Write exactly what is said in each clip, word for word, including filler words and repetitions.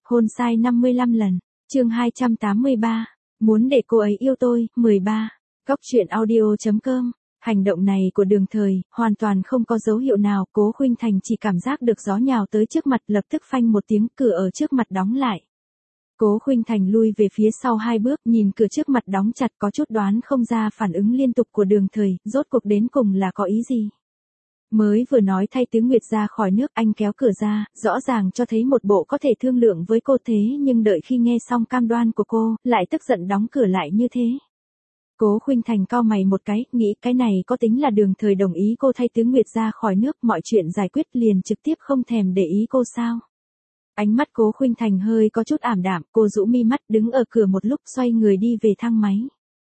Hôn sai năm mươi lăm lần. Chương hai trăm tám mươi ba. Muốn để cô ấy yêu tôi. mười ba. Góc truyện audio chấm com. Hành động này của Đường Thời hoàn toàn không có dấu hiệu nào, Cố Khuynh Thành chỉ cảm giác được gió nhào tới trước mặt, lập tức phanh một tiếng, cửa ở trước mặt đóng lại. Cố Khuynh Thành lui về phía sau hai bước, nhìn cửa trước mặt đóng chặt, có chút đoán không ra phản ứng liên tục của Đường Thời, rốt cuộc đến cùng là có ý gì. Mới vừa nói thay Tứ Nguyệt ra khỏi nước, anh kéo cửa ra, rõ ràng cho thấy một bộ có thể thương lượng với cô, thế nhưng đợi khi nghe xong cam đoan của cô, lại tức giận đóng cửa lại như thế. Cố Khuynh Thành cau mày một cái, nghĩ cái này có tính là Đường Thời đồng ý cô thay Tứ Nguyệt ra khỏi nước, mọi chuyện giải quyết liền trực tiếp không thèm để ý cô sao. Ánh mắt Cố Khuynh Thành hơi có chút ảm đạm, cô rũ mi mắt đứng ở cửa một lúc, xoay người đi về thang máy.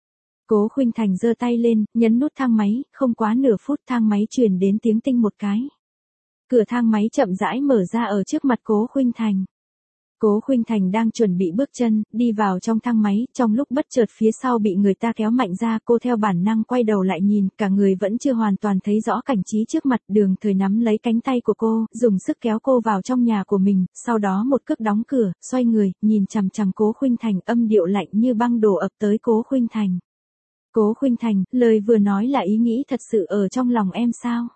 Cố Khuynh Thành giơ tay lên, nhấn nút thang máy, không quá nửa phút thang máy truyền đến tiếng tinh một cái. Cửa thang máy chậm rãi mở ra ở trước mặt Cố Khuynh Thành. Cố Khuynh Thành đang chuẩn bị bước chân, đi vào trong thang máy, trong lúc bất chợt phía sau bị người ta kéo mạnh ra, cô theo bản năng quay đầu lại nhìn, cả người vẫn chưa hoàn toàn thấy rõ cảnh trí trước mặt. Đường Thời nắm lấy cánh tay của cô, dùng sức kéo cô vào trong nhà của mình, sau đó một cước đóng cửa, xoay người, nhìn chằm chằm Cố Khuynh Thành, âm điệu lạnh như băng đổ ập tới Cố Khuynh Thành. Cố Khuynh Thành, lời vừa nói là ý nghĩ thật sự ở trong lòng em sao?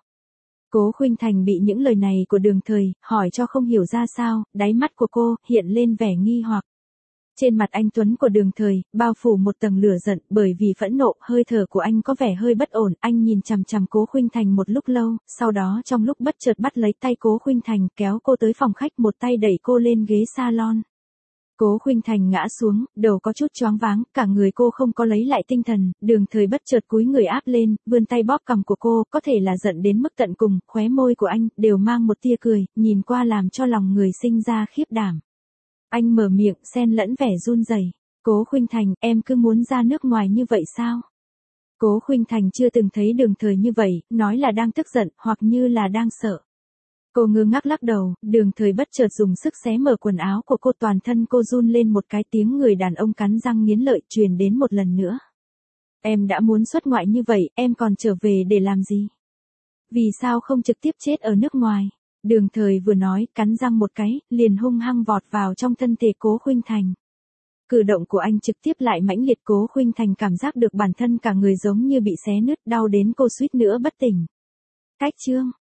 Cố Khuynh Thành bị những lời này của Đường Thời hỏi cho không hiểu ra sao, đáy mắt của cô hiện lên vẻ nghi hoặc. Trên mặt anh tuấn của Đường Thời bao phủ một tầng lửa giận, bởi vì phẫn nộ, hơi thở của anh có vẻ hơi bất ổn, anh nhìn chằm chằm Cố Khuynh Thành một lúc lâu, sau đó trong lúc bất chợt bắt lấy tay Cố Khuynh Thành, kéo cô tới phòng khách, một tay đẩy cô lên ghế salon. Cố Khuynh Thành ngã xuống, đầu có chút choáng váng, cả người cô không có lấy lại tinh thần, Đường Thời bất chợt cúi người áp lên, vươn tay bóp cằm của cô, có thể là giận đến mức tận cùng, khóe môi của anh đều mang một tia cười, nhìn qua làm cho lòng người sinh ra khiếp đảm. Anh mở miệng, xen lẫn vẻ run rẩy. Cố Khuynh Thành, em cứ muốn ra nước ngoài như vậy sao? Cố Khuynh Thành chưa từng thấy Đường Thời như vậy, nói là đang tức giận, hoặc như là đang sợ. Cô ngơ ngác lắc đầu, Đường Thời bất chợt dùng sức xé mở quần áo của cô, toàn thân cô run lên một cái, tiếng người đàn ông cắn răng nghiến lợi truyền đến một lần nữa. Em đã muốn xuất ngoại như vậy, em còn trở về để làm gì? Vì sao không trực tiếp chết ở nước ngoài? Đường Thời vừa nói, cắn răng một cái, liền hung hăng vọt vào trong thân thể Cố Khuynh Thành. Cử động của anh trực tiếp lại mãnh liệt, Cố Khuynh Thành cảm giác được bản thân cả người giống như bị xé nứt, đau đến cô suýt nữa bất tỉnh. Cách chương